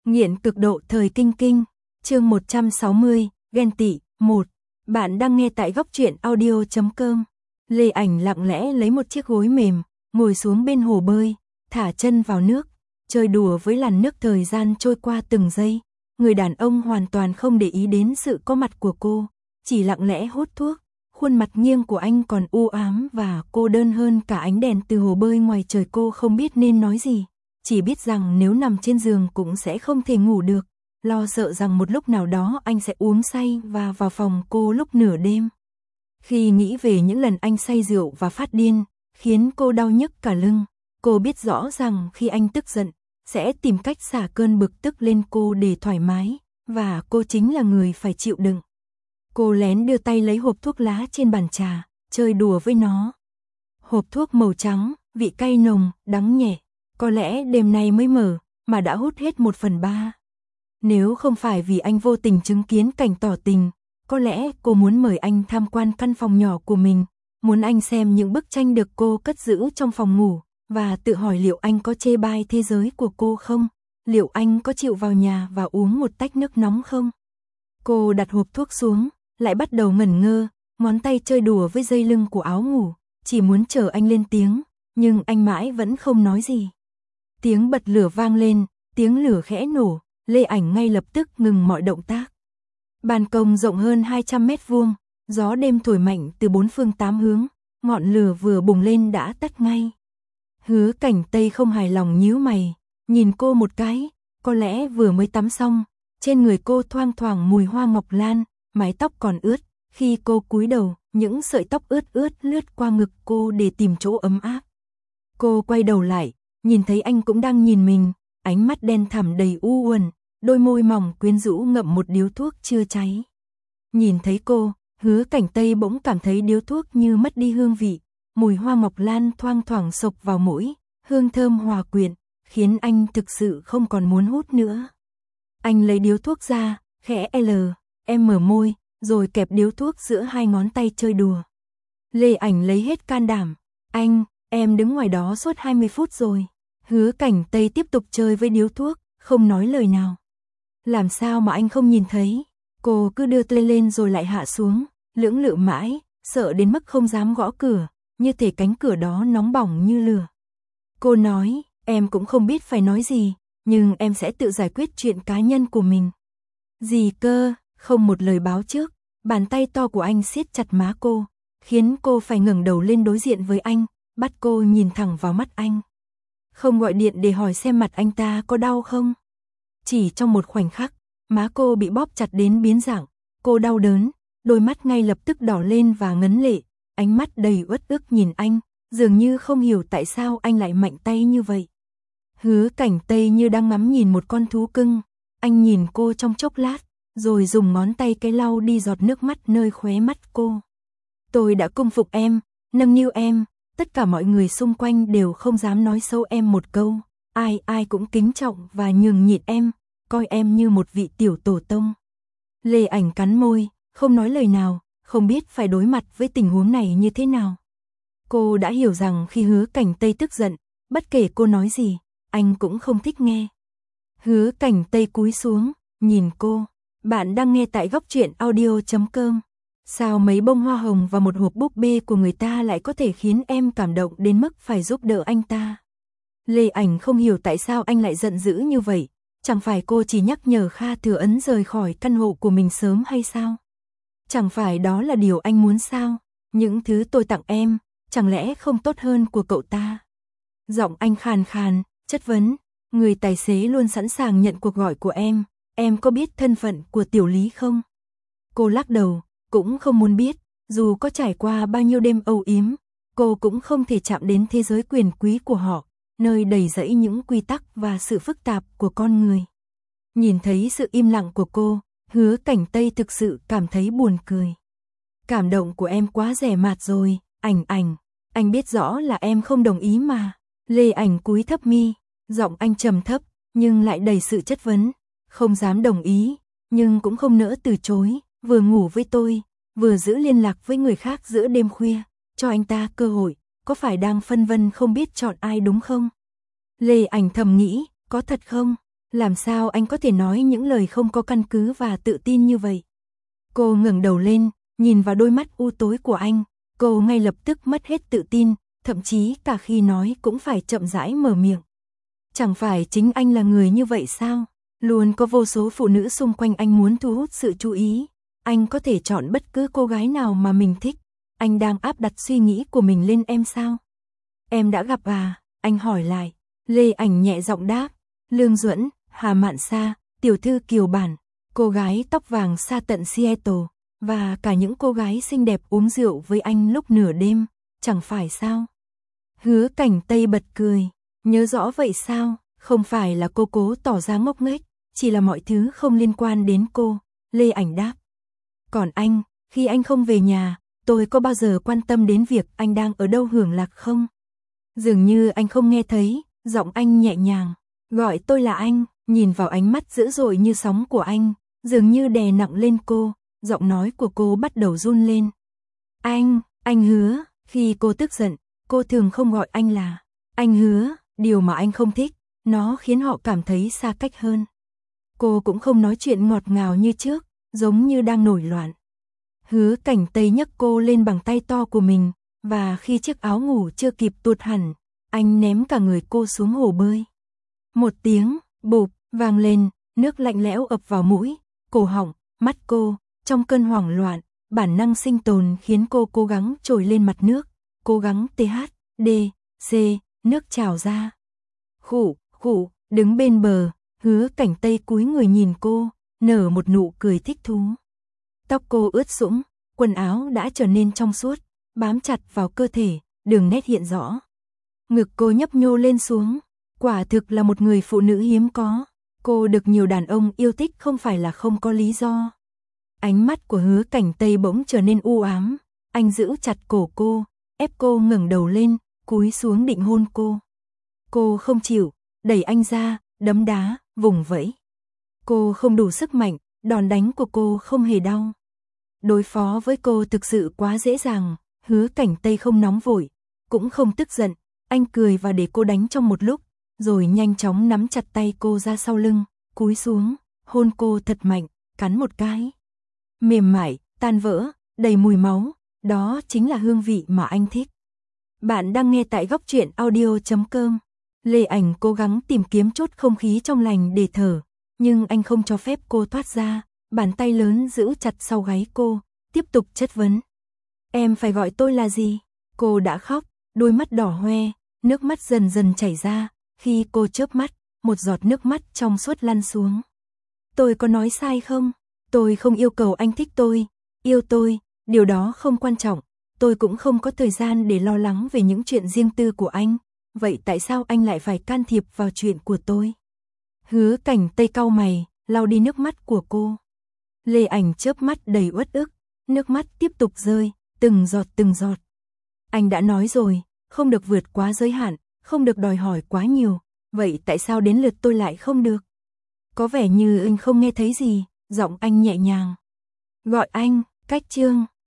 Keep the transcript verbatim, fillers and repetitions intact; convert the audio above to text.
Nghiện cực độ thời kinh kinh, chương một trăm sáu mươi, ghen tị, một. Bạn đang nghe tại góc truyện audio chấm com. Lê Ảnh lặng lẽ lấy một chiếc gối mềm, ngồi xuống bên hồ bơi, thả chân vào nước, chơi đùa với làn nước. Thời gian trôi qua từng giây, người đàn ông hoàn toàn không để ý đến sự có mặt của cô, chỉ lặng lẽ hút thuốc. Khuôn mặt nghiêng của anh còn u ám và cô đơn hơn cả ánh đèn từ hồ bơi ngoài trời. Cô không biết nên nói gì, chỉ biết rằng nếu nằm trên giường cũng sẽ không thể ngủ được, lo sợ rằng một lúc nào đó anh sẽ uống say và vào phòng cô lúc nửa đêm. Khi nghĩ về những lần anh say rượu và phát điên, khiến cô đau nhức cả lưng, cô biết rõ rằng khi anh tức giận, sẽ tìm cách xả cơn bực tức lên cô để thoải mái, và cô chính là người phải chịu đựng. Cô lén đưa tay lấy hộp thuốc lá trên bàn trà, chơi đùa với nó. Hộp thuốc màu trắng, vị cay nồng, đắng nhẹ. Có lẽ đêm nay mới mở, mà đã hút hết một phần ba. Nếu không phải vì anh vô tình chứng kiến cảnh tỏ tình, có lẽ cô muốn mời anh tham quan căn phòng nhỏ của mình, muốn anh xem những bức tranh được cô cất giữ trong phòng ngủ, và tự hỏi liệu anh có chê bai thế giới của cô không? Liệu anh có chịu vào nhà và uống một tách nước nóng không? Cô đặt hộp thuốc xuống, lại bắt đầu ngẩn ngơ, ngón tay chơi đùa với dây lưng của áo ngủ, chỉ muốn chờ anh lên tiếng, nhưng anh mãi vẫn không nói gì. Tiếng bật lửa vang lên, tiếng lửa khẽ nổ, Lê Ảnh ngay lập tức ngừng mọi động tác. Ban công rộng hơn hai trăm mét vuông, gió đêm thổi mạnh từ bốn phương tám hướng, ngọn lửa vừa bùng lên đã tắt ngay. Hứa Cảnh Tây không hài lòng nhíu mày, nhìn cô một cái, có lẽ vừa mới tắm xong, trên người cô thoang thoảng mùi hoa ngọc lan, mái tóc còn ướt, khi cô cúi đầu, những sợi tóc ướt ướt lướt qua ngực cô để tìm chỗ ấm áp. Cô quay đầu lại, nhìn thấy anh cũng đang nhìn mình, ánh mắt đen thẳm đầy u uẩn, đôi môi mỏng quyến rũ ngậm một điếu thuốc chưa cháy. Nhìn thấy cô, Hứa Cảnh Tây bỗng cảm thấy điếu thuốc như mất đi hương vị, mùi hoa ngọc lan thoang thoảng xộc vào mũi, hương thơm hòa quyện, khiến anh thực sự không còn muốn hút nữa. Anh lấy điếu thuốc ra, khẽ L, em mở môi, rồi kẹp điếu thuốc giữa hai ngón tay chơi đùa. Lê Ảnh lấy hết can đảm, anh, em đứng ngoài đó suốt hai mươi phút rồi. Hứa Cảnh Tây tiếp tục chơi với điếu thuốc, không nói lời nào. Làm sao mà anh không nhìn thấy? Cô cứ đưa tay lên rồi lại hạ xuống, lưỡng lự mãi, sợ đến mức không dám gõ cửa, như thể cánh cửa đó nóng bỏng như lửa. Cô nói, em cũng không biết phải nói gì, nhưng em sẽ tự giải quyết chuyện cá nhân của mình. Gì cơ? Không một lời báo trước, bàn tay to của anh siết chặt má cô, khiến cô phải ngẩng đầu lên đối diện với anh, bắt cô nhìn thẳng vào mắt anh. Không gọi điện để hỏi xem mặt anh ta có đau không? Chỉ trong một khoảnh khắc, má cô bị bóp chặt đến biến dạng, cô đau đớn, đôi mắt ngay lập tức đỏ lên và ngấn lệ, ánh mắt đầy uất ức nhìn anh, dường như không hiểu tại sao anh lại mạnh tay như vậy. Hứa Cảnh Tây như đang ngắm nhìn một con thú cưng, anh nhìn cô trong chốc lát, rồi dùng ngón tay cái lau đi giọt nước mắt nơi khóe mắt cô. Tôi đã cung phục em, nâng niu em, tất cả mọi người xung quanh đều không dám nói xấu em một câu, ai ai cũng kính trọng và nhường nhịn em, coi em như một vị tiểu tổ tông. Lê Ảnh cắn môi, không nói lời nào, không biết phải đối mặt với tình huống này như thế nào. Cô đã hiểu rằng khi Hứa Cảnh Tây tức giận, bất kể cô nói gì, anh cũng không thích nghe. Hứa Cảnh Tây cúi xuống, nhìn cô. Bạn đang nghe tại góc truyện audio chấm com. Sao mấy bông hoa hồng và một hộp búp bê của người ta lại có thể khiến em cảm động đến mức phải giúp đỡ anh ta? Lê Ảnh không hiểu tại sao anh lại giận dữ như vậy. Chẳng phải cô chỉ nhắc nhở Kha Thừa Ấn rời khỏi căn hộ của mình sớm hay sao? Chẳng phải đó là điều anh muốn sao? Những thứ tôi tặng em, chẳng lẽ không tốt hơn của cậu ta? Giọng anh khàn khàn, chất vấn. Người tài xế luôn sẵn sàng nhận cuộc gọi của em. Em có biết thân phận của Tiểu Lý không? Cô lắc đầu, cũng không muốn biết, dù có trải qua bao nhiêu đêm âu yếm, cô cũng không thể chạm đến thế giới quyền quý của họ, nơi đầy rẫy những quy tắc và sự phức tạp của con người. Nhìn thấy sự im lặng của cô, Hứa Cảnh Tây thực sự cảm thấy buồn cười. Cảm động của em quá rẻ mạt rồi, Ảnh Ảnh, anh biết rõ là em không đồng ý mà. Lê Ảnh cúi thấp mi, giọng anh trầm thấp, nhưng lại đầy sự chất vấn. Không dám đồng ý, nhưng cũng không nỡ từ chối, vừa ngủ với tôi, vừa giữ liên lạc với người khác giữa đêm khuya, cho anh ta cơ hội, có phải đang phân vân không biết chọn ai đúng không? Lê Ảnh thầm nghĩ, có thật không? Làm sao anh có thể nói những lời không có căn cứ và tự tin như vậy? Cô ngẩng đầu lên, nhìn vào đôi mắt u tối của anh, cô ngay lập tức mất hết tự tin, thậm chí cả khi nói cũng phải chậm rãi mở miệng. Chẳng phải chính anh là người như vậy sao? Luôn có vô số phụ nữ xung quanh anh muốn thu hút sự chú ý. Anh có thể chọn bất cứ cô gái nào mà mình thích. Anh đang áp đặt suy nghĩ của mình lên em sao? Em đã gặp à? Anh hỏi lại. Lê Ảnh nhẹ giọng đáp. Lương Duẫn, Hà Mạn Sa, tiểu thư Kiều Bản, cô gái tóc vàng xa tận Seattle, và cả những cô gái xinh đẹp uống rượu với anh lúc nửa đêm, chẳng phải sao? Hứa Cảnh Tây bật cười. Nhớ rõ vậy sao? Không phải là cô cố tỏ ra ngốc nghếch, chỉ là mọi thứ không liên quan đến cô. Lê Ảnh đáp. Còn anh, khi anh không về nhà, tôi có bao giờ quan tâm đến việc anh đang ở đâu hưởng lạc không? Dường như anh không nghe thấy, giọng anh nhẹ nhàng. Gọi tôi là anh, nhìn vào ánh mắt dữ dội như sóng của anh, dường như đè nặng lên cô, giọng nói của cô bắt đầu run lên. Anh, anh Hứa, khi cô tức giận, cô thường không gọi anh là anh Hứa, điều mà anh không thích, nó khiến họ cảm thấy xa cách hơn. Cô cũng không nói chuyện ngọt ngào như trước, giống như đang nổi loạn. Hứa Cảnh Tây nhấc cô lên bằng tay to của mình, và khi chiếc áo ngủ chưa kịp tuột hẳn, anh ném cả người cô xuống hồ bơi. Một tiếng, bụp, vang lên, nước lạnh lẽo ập vào mũi, cổ họng, mắt cô, trong cơn hoảng loạn, bản năng sinh tồn khiến cô cố gắng trồi lên mặt nước, cố gắng tê hát, đê, xê, nước trào ra. Khụ, khụ, đứng bên bờ, Hứa Cảnh Tây cúi người nhìn cô, nở một nụ cười thích thú. Tóc cô ướt sũng, quần áo đã trở nên trong suốt, bám chặt vào cơ thể, đường nét hiện rõ. Ngực cô nhấp nhô lên xuống, quả thực là một người phụ nữ hiếm có. Cô được nhiều đàn ông yêu thích không phải là không có lý do. Ánh mắt của Hứa Cảnh Tây bỗng trở nên u ám, anh giữ chặt cổ cô, ép cô ngẩng đầu lên, cúi xuống định hôn cô. Cô không chịu, đẩy anh ra, đấm đá, vùng vẫy. Cô không đủ sức mạnh, đòn đánh của cô không hề đau. Đối phó với cô thực sự quá dễ dàng, Hứa Cảnh Tây không nóng vội, cũng không tức giận, anh cười và để cô đánh trong một lúc, rồi nhanh chóng nắm chặt tay cô ra sau lưng, cúi xuống, hôn cô thật mạnh, cắn một cái. Mềm mại, tan vỡ, đầy mùi máu, đó chính là hương vị mà anh thích. Bạn đang nghe tại góc truyện audio chấm com. Lê Ảnh cố gắng tìm kiếm chút không khí trong lành để thở, nhưng anh không cho phép cô thoát ra, bàn tay lớn giữ chặt sau gáy cô, tiếp tục chất vấn. Em phải gọi tôi là gì? Cô đã khóc, đôi mắt đỏ hoe, nước mắt dần dần chảy ra, khi cô chớp mắt, một giọt nước mắt trong suốt lăn xuống. Tôi có nói sai không? Tôi không yêu cầu anh thích tôi, yêu tôi, điều đó không quan trọng, tôi cũng không có thời gian để lo lắng về những chuyện riêng tư của anh, vậy tại sao anh lại phải can thiệp vào chuyện của tôi? Hứa Cảnh Tây cau mày, lau đi nước mắt của cô. Lê Ảnh chớp mắt đầy uất ức, nước mắt tiếp tục rơi, từng giọt từng giọt. Anh đã nói rồi, không được vượt quá giới hạn, không được đòi hỏi quá nhiều, vậy tại sao đến lượt tôi lại không được? Có vẻ như anh không nghe thấy gì, giọng anh nhẹ nhàng. Gọi anh, Cách Trương,